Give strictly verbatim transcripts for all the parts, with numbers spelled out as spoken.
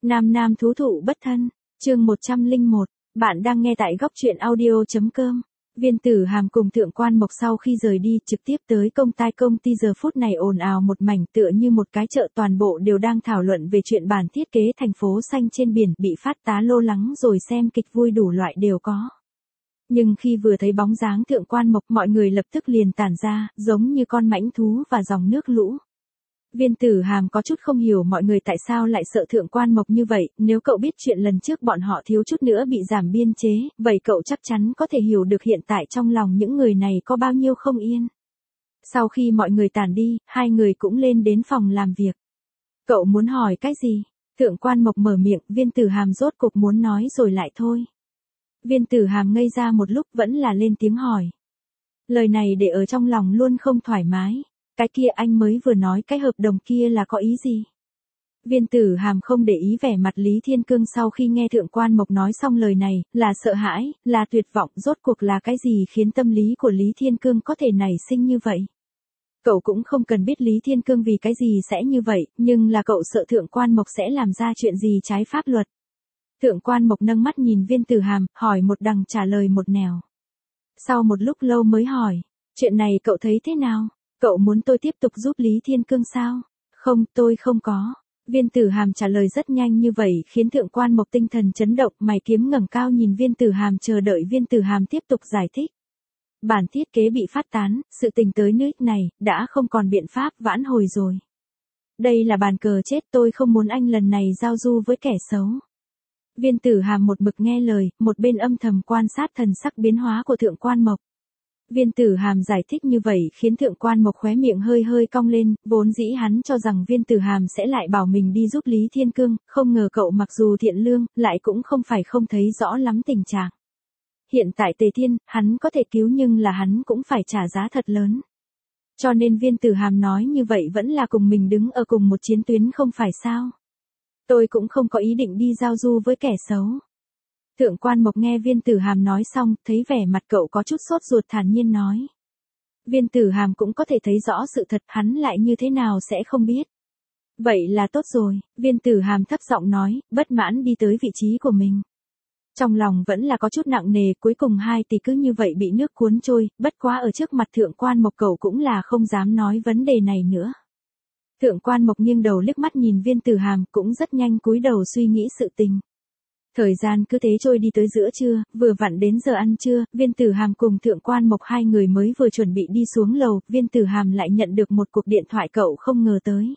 Nam nam thú thụ bất thân, chương một trăm lẻ một, bạn đang nghe tại góc truyện audio.com. Viên Tử Hàm cùng Thượng Quan Mộc sau khi rời đi trực tiếp tới công tai công ty giờ phút này ồn ào một mảnh tựa như một cái chợ, toàn bộ đều đang thảo luận về chuyện bản thiết kế thành phố xanh trên biển, bị phát tá lô lắng rồi xem kịch vui đủ loại đều có. Nhưng khi vừa thấy bóng dáng Thượng Quan Mộc, mọi người lập tức liền tản ra, giống như con mãnh thú và dòng nước lũ. Viên Tử Hàm có chút không hiểu mọi người tại sao lại sợ Thượng Quan Mộc như vậy, nếu cậu biết chuyện lần trước bọn họ thiếu chút nữa bị giảm biên chế, vậy cậu chắc chắn có thể hiểu được hiện tại trong lòng những người này có bao nhiêu không yên. Sau khi mọi người tản đi, hai người cũng lên đến phòng làm việc. Cậu muốn hỏi cái gì? Thượng Quan Mộc mở miệng, Viên Tử Hàm rốt cục muốn nói rồi lại thôi. Viên Tử Hàm ngây ra một lúc vẫn là lên tiếng hỏi. Lời này để ở trong lòng luôn không thoải mái. Cái kia anh mới vừa nói cái hợp đồng kia là có ý gì? Viên Tử Hàm không để ý vẻ mặt Lý Thiên Cương sau khi nghe Thượng Quan Mộc nói xong lời này, là sợ hãi, là tuyệt vọng, rốt cuộc là cái gì khiến tâm lý của Lý Thiên Cương có thể nảy sinh như vậy? Cậu cũng không cần biết Lý Thiên Cương vì cái gì sẽ như vậy, nhưng là cậu sợ Thượng Quan Mộc sẽ làm ra chuyện gì trái pháp luật. Thượng Quan Mộc nâng mắt nhìn Viên Tử Hàm, hỏi một đằng trả lời một nẻo. Sau một lúc lâu mới hỏi, chuyện này cậu thấy thế nào? Cậu muốn tôi tiếp tục giúp Lý Thiên Cương sao? Không, tôi không có. Viên Tử Hàm trả lời rất nhanh như vậy khiến Thượng Quan Mộc tinh thần chấn động, mày kiếm ngẩng cao nhìn Viên Tử Hàm chờ đợi Viên Tử Hàm tiếp tục giải thích. Bản thiết kế bị phát tán, sự tình tới nước này, đã không còn biện pháp vãn hồi rồi. Đây là bàn cờ chết, tôi không muốn anh lần này giao du với kẻ xấu. Viên Tử Hàm một mực nghe lời, một bên âm thầm quan sát thần sắc biến hóa của Thượng Quan Mộc. Viên Tử Hàm giải thích như vậy khiến Thượng Quan Mộc khóe miệng hơi hơi cong lên, vốn dĩ hắn cho rằng Viên Tử Hàm sẽ lại bảo mình đi giúp Lý Thiên Cương, không ngờ cậu mặc dù thiện lương, lại cũng không phải không thấy rõ lắm tình trạng. Hiện tại Tề Thiên, hắn có thể cứu nhưng là hắn cũng phải trả giá thật lớn. Cho nên Viên Tử Hàm nói như vậy vẫn là cùng mình đứng ở cùng một chiến tuyến không phải sao? Tôi cũng không có ý định đi giao du với kẻ xấu. Thượng Quan Mộc nghe Viên Tử Hàm nói xong, thấy vẻ mặt cậu có chút sốt ruột thản nhiên nói. Viên Tử Hàm cũng có thể thấy rõ sự thật, hắn lại như thế nào sẽ không biết. Vậy là tốt rồi, Viên Tử Hàm thấp giọng nói, bất mãn đi tới vị trí của mình. Trong lòng vẫn là có chút nặng nề, cuối cùng hai tỷ cứ như vậy bị nước cuốn trôi, bất quá ở trước mặt Thượng Quan Mộc cậu cũng là không dám nói vấn đề này nữa. Thượng Quan Mộc nghiêng đầu liếc mắt nhìn Viên Tử Hàm, cũng rất nhanh cúi đầu suy nghĩ sự tình. Thời gian cứ thế trôi đi tới giữa trưa, vừa vặn đến giờ ăn trưa, Viên Tử Hàm cùng Thượng Quan Mộc hai người mới vừa chuẩn bị đi xuống lầu, Viên Tử Hàm lại nhận được một cuộc điện thoại cậu không ngờ tới.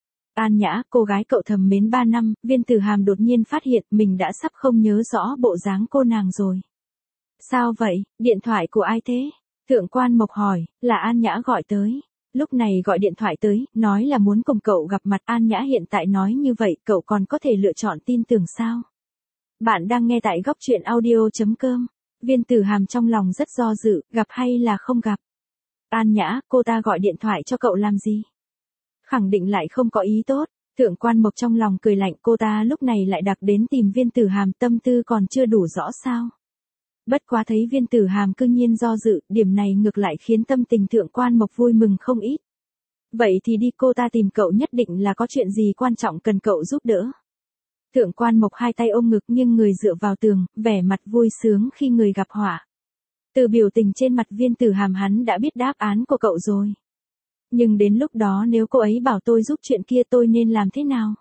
An Nhã, cô gái cậu thầm mến ba năm, Viên Tử Hàm đột nhiên phát hiện mình đã sắp không nhớ rõ bộ dáng cô nàng rồi. Sao vậy, điện thoại của ai thế? Thượng Quan Mộc hỏi, là An Nhã gọi tới. Lúc này gọi điện thoại tới, nói là muốn cùng cậu gặp mặt. An Nhã hiện tại nói như vậy, cậu còn có thể lựa chọn tin tưởng sao? Bạn đang nghe tại góc truyện audio.com. Viên Tử Hàm trong lòng rất do dự, gặp hay là không gặp. An Nhã, cô ta gọi điện thoại cho cậu làm gì? Khẳng định lại không có ý tốt. Thượng Quan Mộc trong lòng cười lạnh, cô ta lúc này lại đặc đến tìm Viên Tử Hàm, tâm tư còn chưa đủ rõ sao? Bất quá thấy Viên Tử Hàm cư nhiên do dự, điểm này ngược lại khiến tâm tình Thượng Quan Mộc vui mừng không ít. Vậy thì đi, cô ta tìm cậu nhất định là có chuyện gì quan trọng cần cậu giúp đỡ. Thượng Quan Mộc hai tay ôm ngực nghiêng người dựa vào tường, vẻ mặt vui sướng khi người gặp họa. Từ biểu tình trên mặt Viên Tử Hàm hắn đã biết đáp án của cậu rồi. Nhưng đến lúc đó nếu cô ấy bảo tôi giúp chuyện kia tôi nên làm thế nào?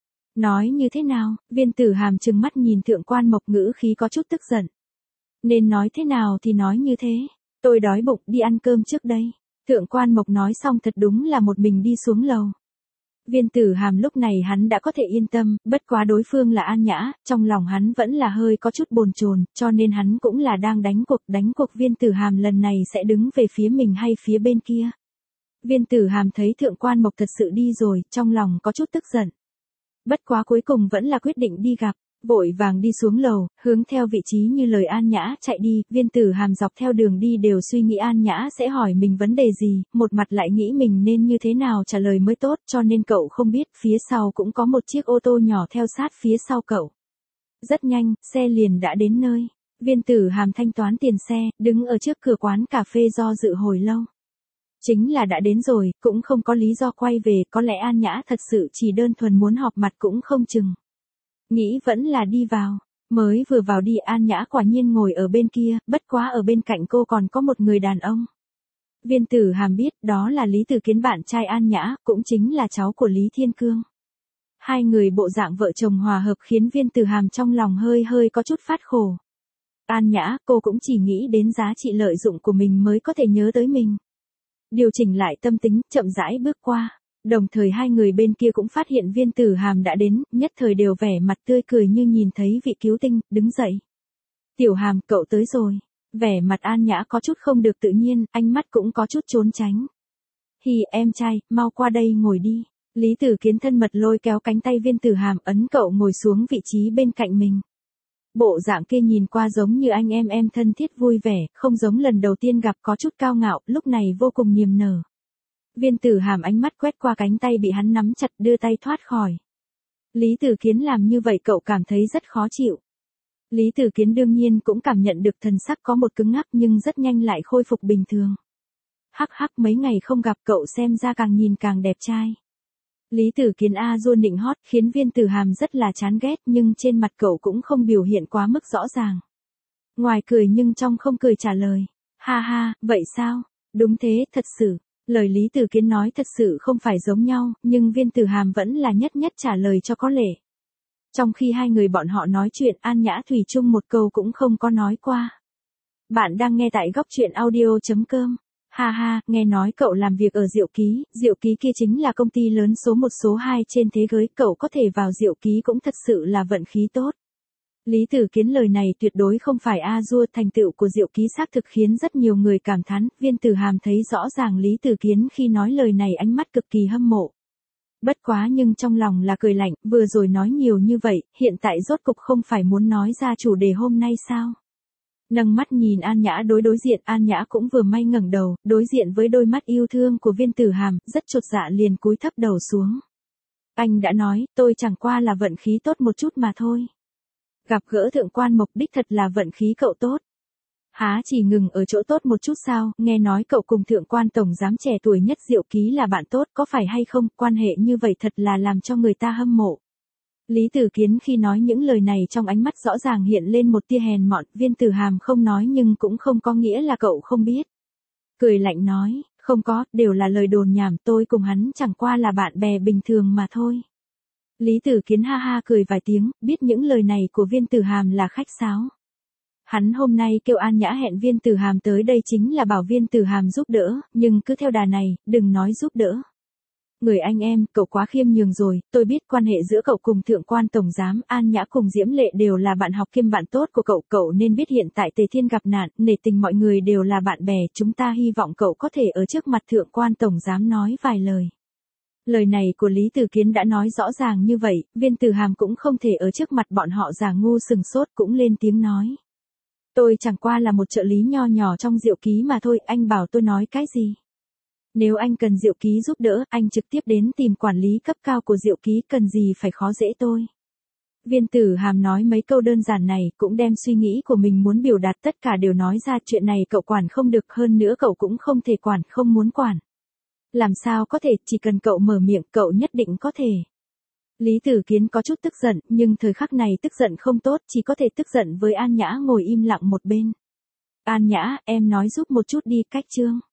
Nói như thế nào? Viên Tử Hàm trừng mắt nhìn Thượng Quan Mộc, ngữ khí có chút tức giận. Nên nói thế nào thì nói như thế. Tôi đói bụng, đi ăn cơm trước đây. Thượng Quan Mộc nói xong thật đúng là một mình đi xuống lầu. Viên Tử Hàm lúc này hắn đã có thể yên tâm, bất quá đối phương là An Nhã, trong lòng hắn vẫn là hơi có chút bồn chồn, cho nên hắn cũng là đang đánh cuộc, đánh cuộc Viên Tử Hàm lần này sẽ đứng về phía mình hay phía bên kia. Viên Tử Hàm thấy Thượng Quan Mộc thật sự đi rồi, trong lòng có chút tức giận. Bất quá cuối cùng vẫn là quyết định đi gặp, vội vàng đi xuống lầu, hướng theo vị trí như lời An Nhã chạy đi. Viên Tử Hàm dọc theo đường đi đều suy nghĩ An Nhã sẽ hỏi mình vấn đề gì, một mặt lại nghĩ mình nên như thế nào trả lời mới tốt, cho nên cậu không biết phía sau cũng có một chiếc ô tô nhỏ theo sát phía sau cậu. Rất nhanh, xe liền đã đến nơi. Viên Tử Hàm thanh toán tiền xe, đứng ở trước cửa quán cà phê do dự hồi lâu. Chính là đã đến rồi, cũng không có lý do quay về, có lẽ An Nhã thật sự chỉ đơn thuần muốn họp mặt cũng không chừng. nghĩ vẫn là đi vào. Mới vừa vào đi An Nhã quả nhiên ngồi ở bên kia, bất quá ở bên cạnh cô còn có một người đàn ông. Viên Tử Hàm biết đó là Lý Tử Kiến bạn trai An Nhã, cũng chính là cháu của Lý Thiên Cương. Hai người bộ dạng vợ chồng hòa hợp khiến Viên Tử Hàm trong lòng hơi hơi có chút phát khổ. An Nhã, cô cũng chỉ nghĩ đến giá trị lợi dụng của mình mới có thể nhớ tới mình. Điều chỉnh lại tâm tính, chậm rãi bước qua. Đồng thời hai người bên kia cũng phát hiện Viên Tử Hàm đã đến, nhất thời đều vẻ mặt tươi cười như nhìn thấy vị cứu tinh, đứng dậy. Tiểu Hàm, cậu tới rồi. Vẻ mặt An Nhã có chút không được tự nhiên, ánh mắt cũng có chút trốn tránh. Hi, em trai, mau qua đây ngồi đi. Lý Tử Kiến thân mật lôi kéo cánh tay Viên Tử Hàm ấn cậu ngồi xuống vị trí bên cạnh mình. Bộ dạng kia nhìn qua giống như anh em em thân thiết vui vẻ, không giống lần đầu tiên gặp có chút cao ngạo, lúc này vô cùng niềm nở. Viên Tử Hàm ánh mắt quét qua cánh tay bị hắn nắm chặt đưa tay thoát khỏi. Lý Tử Kiến làm như vậy cậu cảm thấy rất khó chịu. Lý Tử Kiến đương nhiên cũng cảm nhận được thần sắc có một cứng ngắc nhưng rất nhanh lại khôi phục bình thường. Hắc hắc mấy ngày không gặp cậu xem ra càng nhìn càng đẹp trai. Lý Tử Kiến a dua nịnh hót khiến Viên Tử Hàm rất là chán ghét nhưng trên mặt cậu cũng không biểu hiện quá mức rõ ràng. Ngoài cười nhưng trong không cười trả lời. Ha ha, vậy sao? Đúng thế, thật sự. Lời Lý Tử Kiến nói thật sự không phải giống nhau, nhưng Viên Tử Hàm vẫn là nhất nhất trả lời cho có lệ. Trong khi hai người bọn họ nói chuyện An Nhã thủy chung một câu cũng không có nói qua. Bạn đang nghe tại góc truyện audio.com. Ha ha, nghe nói cậu làm việc ở Diệu Ký, Diệu Ký kia chính là công ty lớn số một số hai trên thế giới, cậu có thể vào Diệu Ký cũng thật sự là vận khí tốt. Lý Tử Kiến lời này tuyệt đối không phải a dua, thành tựu của Diệu Ký xác thực khiến rất nhiều người cảm thán, Viên Tử Hàm thấy rõ ràng Lý Tử Kiến khi nói lời này ánh mắt cực kỳ hâm mộ. Bất quá nhưng trong lòng là cười lạnh, vừa rồi nói nhiều như vậy, hiện tại rốt cục không phải muốn nói ra chủ đề hôm nay sao? Nâng mắt nhìn An Nhã đối đối diện, An Nhã cũng vừa may ngẩng đầu, đối diện với đôi mắt yêu thương của Viên Tử Hàm, rất chột dạ liền cúi thấp đầu xuống. Anh đã nói, tôi chẳng qua là vận khí tốt một chút mà thôi. Gặp gỡ thượng quan Mộc đích thật là vận khí cậu tốt. Há chỉ ngừng ở chỗ tốt một chút sao, nghe nói cậu cùng thượng quan tổng giám trẻ tuổi nhất Diệu Ký là bạn tốt, có phải hay không, quan hệ như vậy thật là làm cho người ta hâm mộ. Lý Tử Kiến khi nói những lời này trong ánh mắt rõ ràng hiện lên một tia hèn mọn, Viên Tử Hàm không nói nhưng cũng không có nghĩa là cậu không biết. Cười lạnh nói, không có, đều là lời đồn nhảm, tôi cùng hắn chẳng qua là bạn bè bình thường mà thôi. Lý Tử Kiến ha ha cười vài tiếng, biết những lời này của Viên Tử Hàm là khách sáo. Hắn hôm nay kêu An Nhã hẹn Viên Tử Hàm tới đây chính là bảo Viên Tử Hàm giúp đỡ, nhưng cứ theo đà này, đừng nói giúp đỡ. Người anh em, cậu quá khiêm nhường rồi, tôi biết quan hệ giữa cậu cùng thượng quan tổng giám, An Nhã cùng Diễm Lệ đều là bạn học kiêm bạn tốt của cậu, cậu nên biết hiện tại Tề Thiên gặp nạn, nể tình mọi người đều là bạn bè, chúng ta hy vọng cậu có thể ở trước mặt thượng quan tổng giám nói vài lời. Lời này của Lý Tử Kiến đã nói rõ ràng như vậy, Viên Tử Hàm cũng không thể ở trước mặt bọn họ giả ngu sừng sốt, cũng lên tiếng nói. Tôi chẳng qua là một trợ lý nho nhỏ trong Diệu Ký mà thôi, anh bảo tôi nói cái gì? Nếu anh cần Diệu Ký giúp đỡ, anh trực tiếp đến tìm quản lý cấp cao của Diệu Ký, cần gì phải khó dễ tôi. Viên Tử Hàm nói mấy câu đơn giản này, cũng đem suy nghĩ của mình muốn biểu đạt tất cả đều nói ra, chuyện này cậu quản không được, hơn nữa cậu cũng không thể quản, không muốn quản. Làm sao có thể, chỉ cần cậu mở miệng, cậu nhất định có thể. Lý Tử Kiến có chút tức giận, nhưng thời khắc này tức giận không tốt, chỉ có thể tức giận với An Nhã ngồi im lặng một bên. An Nhã, em nói giúp một chút đi, cách chương.